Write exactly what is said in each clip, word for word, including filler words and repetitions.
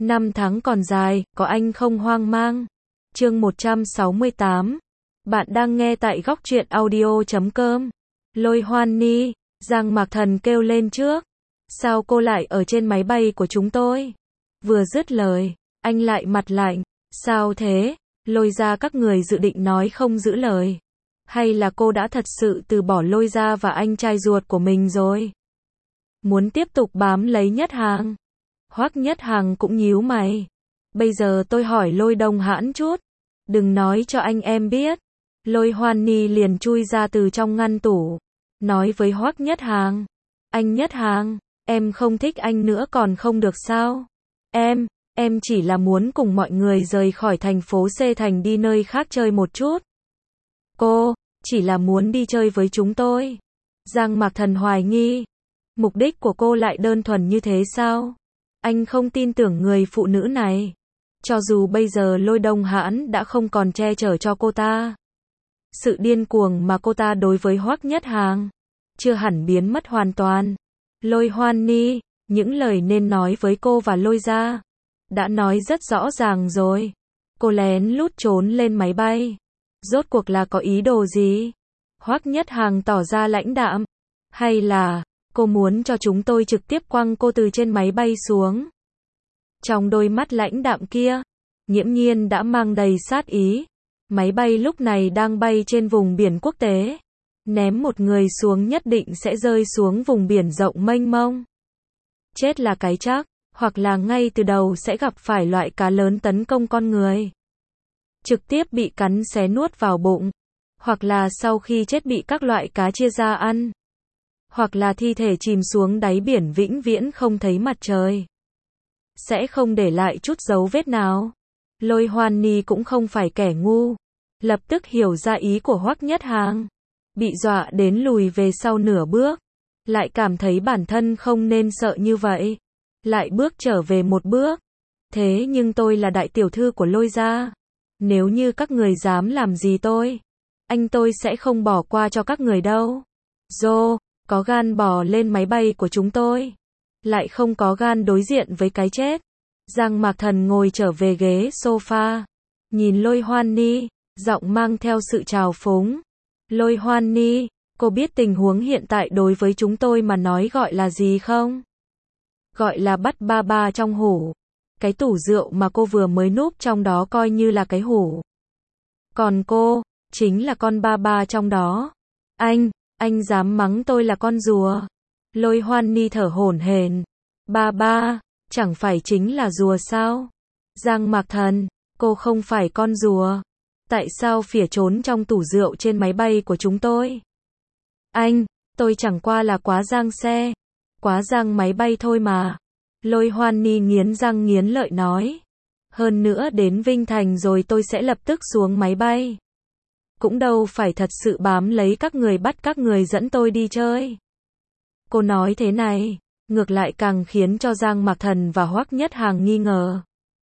Năm tháng còn dài, có anh không hoang mang. Chương một trăm sáu mươi tám. Bạn đang nghe tại góc truyện audio chấm com. Lôi Hoan Ni, Giang Mạc Thần kêu lên trước. Sao cô lại ở trên máy bay của chúng tôi? Vừa dứt lời, anh lại mặt lạnh. Sao thế? Lôi Gia các người dự định nói không giữ lời. Hay là cô đã thật sự từ bỏ Lôi Gia và anh trai ruột của mình rồi? Muốn tiếp tục bám lấy Nhất Hàng? Hoắc Nhất Hàng cũng nhíu mày. Bây giờ tôi hỏi Lôi Đông Hãn chút. Đừng nói cho anh em biết. Lôi Hoan Ni liền chui ra từ trong ngăn tủ. Nói với Hoắc Nhất Hàng. Anh Nhất Hàng, em không thích anh nữa còn không được sao? Em, em chỉ là muốn cùng mọi người rời khỏi thành phố C thành đi nơi khác chơi một chút. Cô, chỉ là muốn đi chơi với chúng tôi. Giang Mạc Thần hoài nghi. Mục đích của cô lại đơn thuần như thế sao? Anh không tin tưởng người phụ nữ này. Cho dù bây giờ Lôi Đông Hãn đã không còn che chở cho cô ta. Sự điên cuồng mà cô ta đối với Hoắc Nhất Hàng chưa hẳn biến mất hoàn toàn. Lôi Hoan Ni, những lời nên nói với cô và Lôi Gia đã nói rất rõ ràng rồi. Cô lén lút trốn lên máy bay. Rốt cuộc là có ý đồ gì? Hoắc Nhất Hàng tỏ ra lãnh đạm. Hay là cô muốn cho chúng tôi trực tiếp quăng cô từ trên máy bay xuống? Trong đôi mắt lãnh đạm kia, nghiễm nhiên đã mang đầy sát ý. Máy bay lúc này đang bay trên vùng biển quốc tế. Ném một người xuống nhất định sẽ rơi xuống vùng biển rộng mênh mông. Chết là cái chắc, hoặc là ngay từ đầu sẽ gặp phải loại cá lớn tấn công con người. Trực tiếp bị cắn xé nuốt vào bụng. Hoặc là sau khi chết bị các loại cá chia ra ăn. Hoặc là thi thể chìm xuống đáy biển vĩnh viễn không thấy mặt trời. Sẽ không để lại chút dấu vết nào. Lôi Hoan Ni cũng không phải kẻ ngu. Lập tức hiểu ra ý của Hoắc Nhất Hàng. Bị dọa đến lùi về sau nửa bước. Lại cảm thấy bản thân không nên sợ như vậy. Lại bước trở về một bước. Thế nhưng tôi là đại tiểu thư của Lôi Gia. Nếu như các người dám làm gì tôi, anh tôi sẽ không bỏ qua cho các người đâu. Dô, có gan bò lên máy bay của chúng tôi. Lại không có gan đối diện với cái chết. Giang Mạc Thần ngồi trở về ghế sofa. Nhìn Lôi Hoan Ni, giọng mang theo sự trào phúng. Lôi Hoan Ni, cô biết tình huống hiện tại đối với chúng tôi mà nói gọi là gì không? Gọi là bắt ba ba trong hủ. Cái tủ rượu mà cô vừa mới núp trong đó coi như là cái hủ. Còn cô, chính là con ba ba trong đó. Anh, anh dám mắng tôi là con rùa. Lôi Hoan Ni thở hổn hển. Ba ba, chẳng phải chính là rùa sao? Giang Mạc Thần, cô không phải con rùa. Tại sao phỉa trốn trong tủ rượu trên máy bay của chúng tôi? Anh, tôi chẳng qua là quá giang xe. Quá giang máy bay thôi mà. Lôi Hoan Ni nghiến răng nghiến lợi nói. Hơn nữa đến Vinh Thành rồi tôi sẽ lập tức xuống máy bay. Cũng đâu phải thật sự bám lấy các người bắt các người dẫn tôi đi chơi. Cô nói thế này, ngược lại càng khiến cho Giang Mạc Thần và Hoắc Nhất Hàng nghi ngờ.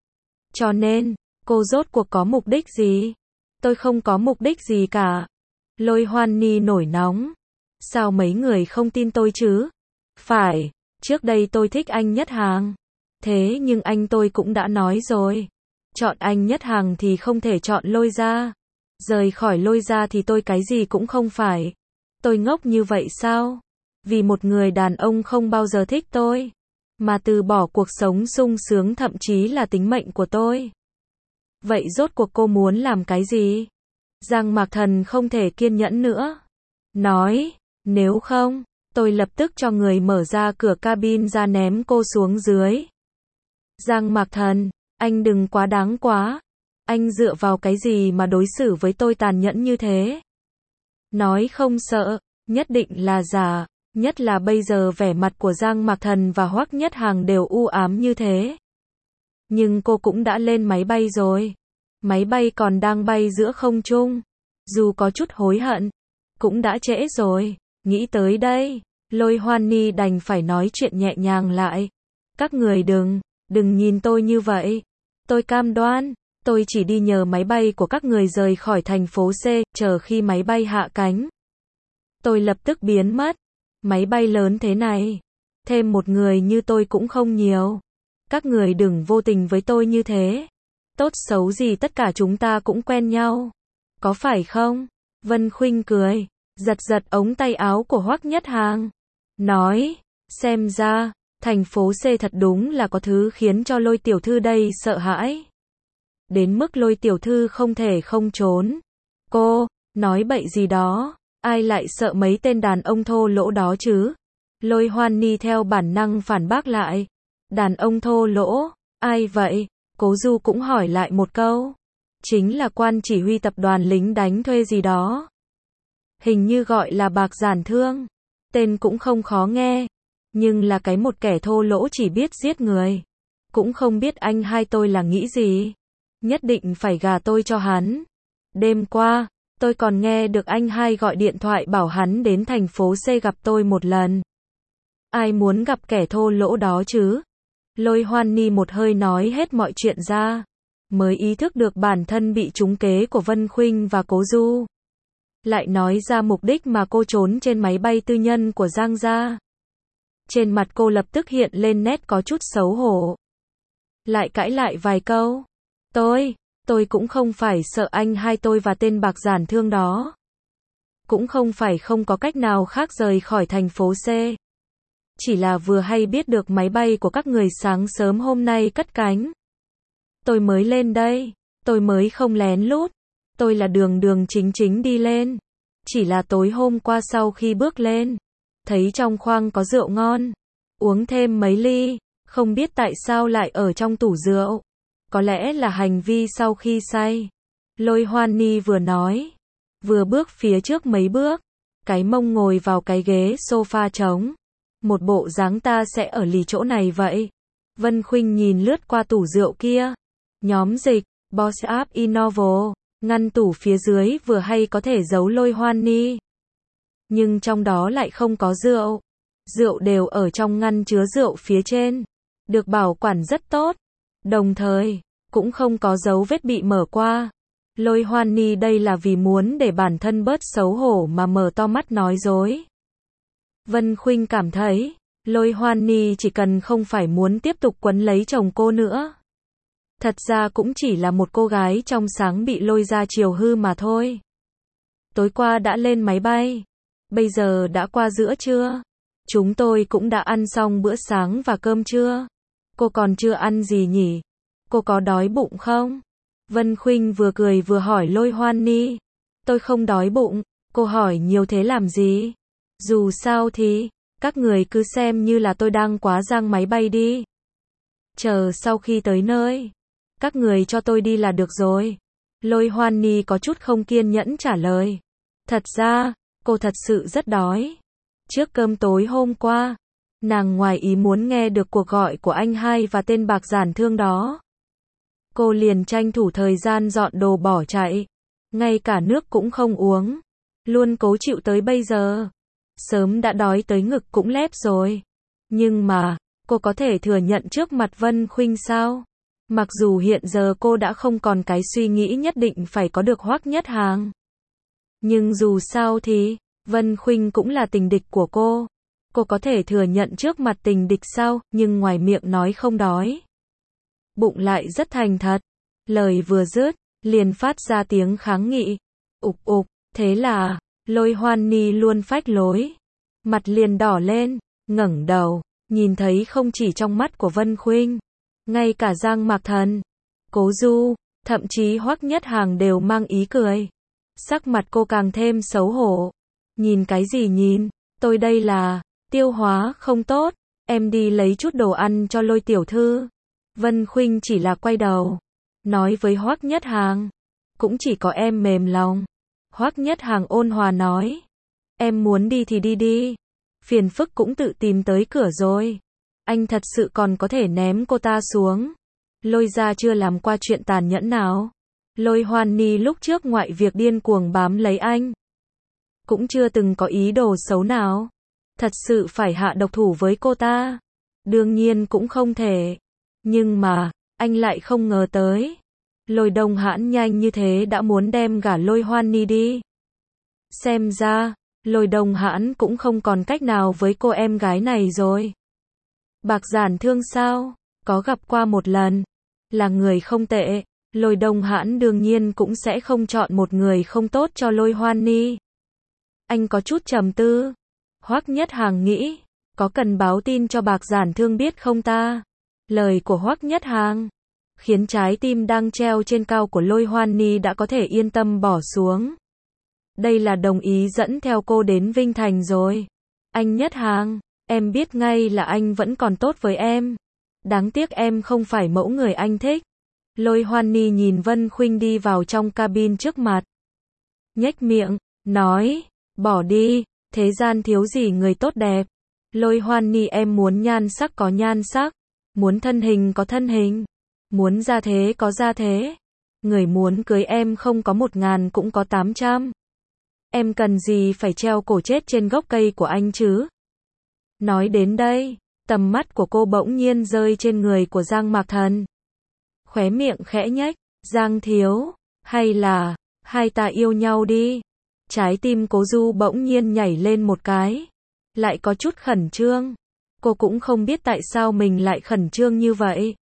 Cho nên, cô rốt cuộc có mục đích gì? Tôi không có mục đích gì cả. Lôi Hoan Ni nổi nóng. Sao mấy người không tin tôi chứ? Phải, trước đây tôi thích anh Nhất Hàng. Thế nhưng anh tôi cũng đã nói rồi. Chọn anh Nhất Hàng thì không thể chọn Lôi Gia. Rời khỏi Lôi Gia thì tôi cái gì cũng không phải. Tôi ngốc như vậy sao? Vì một người đàn ông không bao giờ thích tôi. Mà từ bỏ cuộc sống sung sướng thậm chí là tính mệnh của tôi. Vậy rốt cuộc cô muốn làm cái gì? Giang Mạc Thần không thể kiên nhẫn nữa. Nói, nếu không, tôi lập tức cho người mở ra cửa cabin ra ném cô xuống dưới. Giang Mạc Thần, anh đừng quá đáng quá. Anh dựa vào cái gì mà đối xử với tôi tàn nhẫn như thế? Nói không sợ, nhất định là giả. Nhất là bây giờ vẻ mặt của Giang Mạc Thần và Hoắc Nhất Hàng đều u ám như thế. Nhưng cô cũng đã lên máy bay rồi. Máy bay còn đang bay giữa không trung. Dù có chút hối hận, cũng đã trễ rồi. Nghĩ tới đây, Lôi Hoan Ni đành phải nói chuyện nhẹ nhàng lại. Các người đừng, đừng nhìn tôi như vậy. Tôi cam đoan, tôi chỉ đi nhờ máy bay của các người rời khỏi thành phố C, chờ khi máy bay hạ cánh. Tôi lập tức biến mất. Máy bay lớn thế này, thêm một người như tôi cũng không nhiều. Các người đừng vô tình với tôi như thế. Tốt xấu gì tất cả chúng ta cũng quen nhau. Có phải không? Vân Khuynh cười, giật giật ống tay áo của Hoắc Nhất Hàng. Nói, xem ra, thành phố C thật đúng là có thứ khiến cho Lôi tiểu thư đây sợ hãi. Đến mức Lôi tiểu thư không thể không trốn. Cô, nói bậy gì đó, ai lại sợ mấy tên đàn ông thô lỗ đó chứ? Lôi Hoan Ni theo bản năng phản bác lại. Đàn ông thô lỗ, ai vậy? Cố Du cũng hỏi lại một câu. Chính là quan chỉ huy tập đoàn lính đánh thuê gì đó. Hình như gọi là Bạc Giản Thương. Tên cũng không khó nghe. Nhưng là cái một kẻ thô lỗ chỉ biết giết người. Cũng không biết anh hai tôi là nghĩ gì. Nhất định phải gả tôi cho hắn. Đêm qua, tôi còn nghe được anh hai gọi điện thoại bảo hắn đến thành phố C gặp tôi một lần. Ai muốn gặp kẻ thô lỗ đó chứ? Lôi Hoan Ni một hơi nói hết mọi chuyện ra. Mới ý thức được bản thân bị trúng kế của Vân Khuynh và Cố Du. Lại nói ra mục đích mà cô trốn trên máy bay tư nhân của Giang gia. Trên mặt cô lập tức hiện lên nét có chút xấu hổ. Lại cãi lại vài câu. Tôi, tôi cũng không phải sợ anh hai tôi và tên Bạc Giản Thương đó. Cũng không phải không có cách nào khác rời khỏi thành phố C. Chỉ là vừa hay biết được máy bay của các người sáng sớm hôm nay cất cánh. Tôi mới lên đây, tôi mới không lén lút. Tôi là đường đường chính chính đi lên. Chỉ là tối hôm qua sau khi bước lên, thấy trong khoang có rượu ngon. Uống thêm mấy ly, không biết tại sao lại ở trong tủ rượu. Có lẽ là hành vi sau khi say. Lôi Hoan Ni vừa nói, vừa bước phía trước mấy bước. Cái mông ngồi vào cái ghế sofa trống. Một bộ dáng ta sẽ ở lì chỗ này vậy. Vân Khuynh nhìn lướt qua tủ rượu kia. Nhóm dịch, Boss Up Innovo, ngăn tủ phía dưới vừa hay có thể giấu Lôi Hoan Ni. Nhưng trong đó lại không có rượu. Rượu đều ở trong ngăn chứa rượu phía trên. Được bảo quản rất tốt. Đồng thời, cũng không có dấu vết bị mở qua. Lôi Hoan Ni đây là vì muốn để bản thân bớt xấu hổ mà mở to mắt nói dối. Vân Khuynh cảm thấy, Lôi Hoan Ni chỉ cần không phải muốn tiếp tục quấn lấy chồng cô nữa. Thật ra cũng chỉ là một cô gái trong sáng bị lôi ra chiều hư mà thôi. Tối qua đã lên máy bay. Bây giờ đã qua giữa trưa. Chúng tôi cũng đã ăn xong bữa sáng và cơm trưa. Cô còn chưa ăn gì nhỉ? Cô có đói bụng không? Vân Khuynh vừa cười vừa hỏi Lôi Hoan Ni. Tôi không đói bụng. Cô hỏi nhiều thế làm gì? Dù sao thì, các người cứ xem như là tôi đang quá giang máy bay đi. Chờ sau khi tới nơi, các người cho tôi đi là được rồi. Lôi Hoan Ni có chút không kiên nhẫn trả lời. Thật ra, cô thật sự rất đói. Trước cơm tối hôm qua, nàng ngoài ý muốn nghe được cuộc gọi của anh hai và tên Bạc Giản Thương đó. Cô liền tranh thủ thời gian dọn đồ bỏ chạy. Ngay cả nước cũng không uống. Luôn cố chịu tới bây giờ. Sớm đã đói tới ngực cũng lép rồi. Nhưng mà, cô có thể thừa nhận trước mặt Vân Khuynh sao? Mặc dù hiện giờ cô đã không còn cái suy nghĩ nhất định phải có được Hoắc Nhất Hàng. Nhưng dù sao thì, Vân Khuynh cũng là tình địch của cô. Cô có thể thừa nhận trước mặt tình địch sao, nhưng ngoài miệng nói không đói. Bụng lại rất thành thật. Lời vừa dứt, liền phát ra tiếng kháng nghị. Ục ục, thế là, Lôi Hoan Ni luôn phách lối. Mặt liền đỏ lên, ngẩng đầu, nhìn thấy không chỉ trong mắt của Vân Khuynh, ngay cả Giang Mạc Thần, Cố Du, thậm chí Hoắc Nhất Hàng đều mang ý cười. Sắc mặt cô càng thêm xấu hổ. Nhìn cái gì nhìn, tôi đây là, tiêu hóa không tốt, em đi lấy chút đồ ăn cho Lôi tiểu thư. Vân Khuynh chỉ là quay đầu, nói với Hoắc Nhất Hàng, cũng chỉ có em mềm lòng. Hoắc Nhất Hàng ôn hòa nói, em muốn đi thì đi đi, phiền phức cũng tự tìm tới cửa rồi. Anh thật sự còn có thể ném cô ta xuống. Lôi gia chưa làm qua chuyện tàn nhẫn nào. Lôi Hoan Ni lúc trước ngoại việc điên cuồng bám lấy anh, cũng chưa từng có ý đồ xấu nào. Thật sự phải hạ độc thủ với cô ta, đương nhiên cũng không thể. Nhưng mà, anh lại không ngờ tới. Lôi Đông Hãn nhanh như thế đã muốn đem gả Lôi Hoan Ni đi. Xem ra, Lôi Đông Hãn cũng không còn cách nào với cô em gái này rồi. Bạc Giản Thương sao? có gặp qua một lần. Là người không tệ. Lôi Đông Hãn đương nhiên cũng sẽ không chọn một người không tốt cho Lôi Hoan Ni. Anh có chút trầm tư. Hoắc Nhất Hàng nghĩ, có cần báo tin cho Bạc Giản Thương biết không ta? Lời của Hoắc Nhất Hàng khiến trái tim đang treo trên cao của Lôi Hoan Ni đã có thể yên tâm bỏ xuống. Đây là đồng ý dẫn theo cô đến Vinh Thành rồi. Anh Nhất Hàng, em biết ngay là anh vẫn còn tốt với em. Đáng tiếc em không phải mẫu người anh thích. Lôi Hoan Ni nhìn Vân Khuynh đi vào trong cabin trước mặt. Nhếch miệng, nói, bỏ đi, thế gian thiếu gì người tốt đẹp. Lôi Hoan Ni em muốn nhan sắc có nhan sắc, muốn thân hình có thân hình, muốn gia thế có gia thế. Người muốn cưới em không có một ngàn cũng có tám trăm. Em cần gì phải treo cổ chết trên gốc cây của anh chứ? Nói đến đây, tầm mắt của cô bỗng nhiên rơi trên người của Giang Mạc Thần. Khóe miệng khẽ nhếch, Giang thiếu, hay là, hai ta yêu nhau đi. Trái tim Cố Du bỗng nhiên nhảy lên một cái, lại có chút khẩn trương. Cô cũng không biết tại sao mình lại khẩn trương như vậy.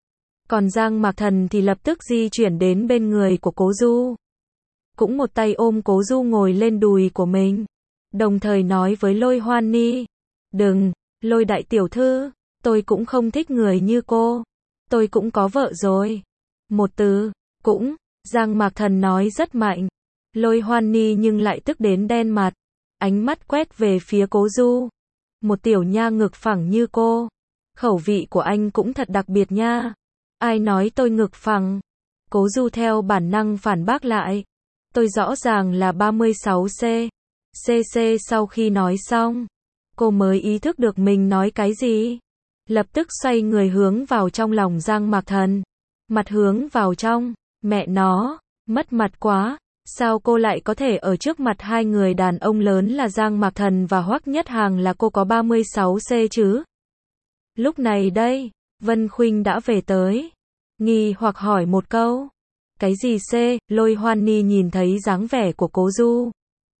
Còn Giang Mạc Thần thì lập tức di chuyển đến bên người của Cố Du. Cũng một tay ôm Cố Du ngồi lên đùi của mình. Đồng thời nói với Lôi Hoan Ni. Đừng, Lôi đại tiểu thư, tôi cũng không thích người như cô. Tôi cũng có vợ rồi. Một từ, cũng, Giang Mạc Thần nói rất mạnh. Lôi Hoan Ni nhưng lại tức đến đen mặt. Ánh mắt quét về phía Cố Du. Một tiểu nha ngực phẳng như cô. Khẩu vị của anh cũng thật đặc biệt nha. Ai nói tôi ngực phẳng? Cố Du theo bản năng phản bác lại. Tôi rõ ràng là ba mươi sáu xăng-ti-mét. Sau khi nói xong, cô mới ý thức được mình nói cái gì. Lập tức xoay người hướng vào trong lòng Giang Mạc Thần. Mặt hướng vào trong, mẹ nó, mất mặt quá. Sao cô lại có thể ở trước mặt hai người đàn ông lớn là Giang Mạc Thần và Hoắc Nhất Hàng là cô có ba mươi sáu xăng-ti-mét chứ? Lúc này đây, Vân Khuynh đã về tới. Nghi hoặc hỏi một câu. Cái gì C? Lôi Hoan Ni nhìn thấy dáng vẻ của Cố Du.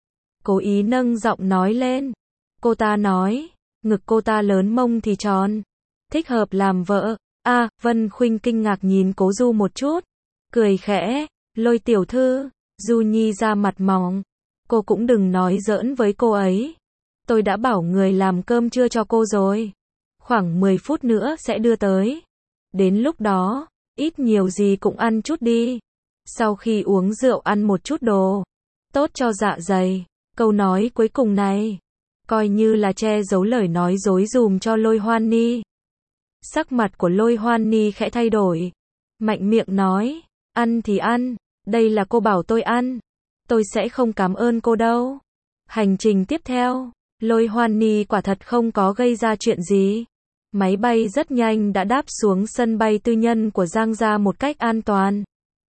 Cố ý nâng giọng nói lên. Cô ta nói, ngực cô ta lớn mông thì tròn. Thích hợp làm vợ. A, à, Vân Khuynh kinh ngạc nhìn Cố Du một chút. Cười khẽ, Lôi tiểu thư, Du Nhi ra mặt mỏng. Cô cũng đừng nói giỡn với cô ấy. Tôi đã bảo người làm cơm trưa cho cô rồi. Khoảng mười phút nữa sẽ đưa tới. Đến lúc đó, ít nhiều gì cũng ăn chút đi. Sau khi uống rượu ăn một chút đồ. Tốt cho dạ dày. Câu nói cuối cùng này, coi như là che giấu lời nói dối dùm cho Lôi Hoan Ni. Sắc mặt của Lôi Hoan Ni khẽ thay đổi. Mạnh miệng nói, ăn thì ăn. Đây là cô bảo tôi ăn. Tôi sẽ không cảm ơn cô đâu. Hành trình tiếp theo, Lôi Hoan Ni quả thật không có gây ra chuyện gì. Máy bay rất nhanh đã đáp xuống sân bay tư nhân của Giang gia một cách an toàn.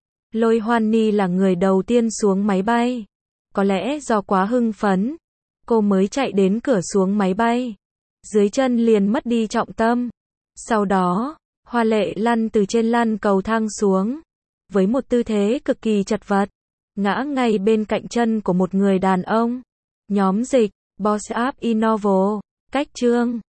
Lôi Hoan Ni là người đầu tiên xuống máy bay. Có lẽ do quá hưng phấn, cô mới chạy đến cửa xuống máy bay. Dưới chân liền mất đi trọng tâm. Sau đó, hoa lệ lăn từ trên lăn cầu thang xuống. Với một tư thế cực kỳ chật vật. Ngã ngay bên cạnh chân của một người đàn ông. Nhóm dịch, Boss Up Innovo, cách chương.